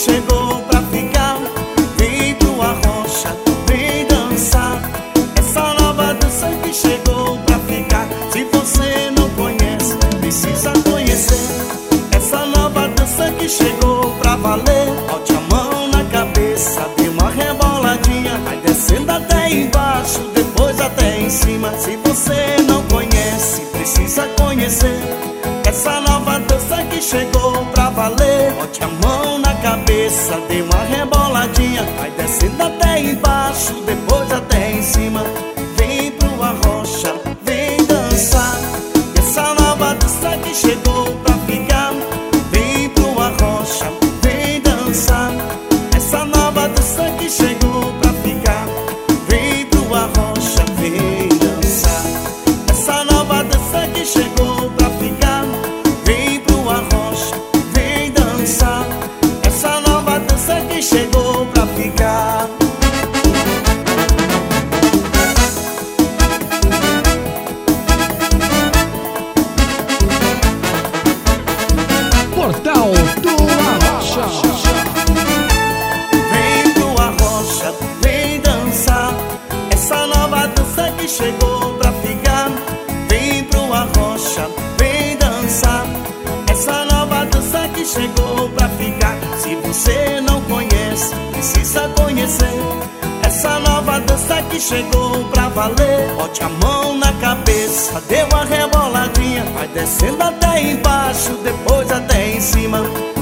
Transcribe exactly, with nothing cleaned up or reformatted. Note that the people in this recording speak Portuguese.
chegou pra ficar. Vem pro Arrocha, vem dançar. Essa nova dança que chegou pra ficar. Se você não conhece, precisa conhecer. Essa nova dança que chegou pra valer. Bote a mão na cabeça, dê uma reboladinha. Vai descendo até embaixo, depois até em cima. Se você não conhece, precisa conhecer. Essa nova dança que chegou pra valer. Bote a mão na cabeça, dê uma reboladinha. Vai descendo até embaixo, depois até em cima. Vem pro Arrocha, vem dançar. Essa nova dança que chegou pra ficar. Vem pro Arrocha, vem dançar. Essa nova dança que chegou pra ficar. Vem pro Arrocha, vem dançar. Essa nova dança que chegou pra ficar. Vem pro Arrocha, vem dançar. Essa nova dança que chegou pra ficar. Portal do Arrocha. Vem pro Arrocha, vem dançar. Essa nova dança que chegou pra ficar. Vem pro Arrocha, vem dançar. Essa nova dança que chegou pra ficar. Se você não conhece, precisa conhecer. Essa nova dança que chegou pra valer. Bote a mão na cabeça, dê uma reboladinha. Vai descendo até embaixo, depois até em cima.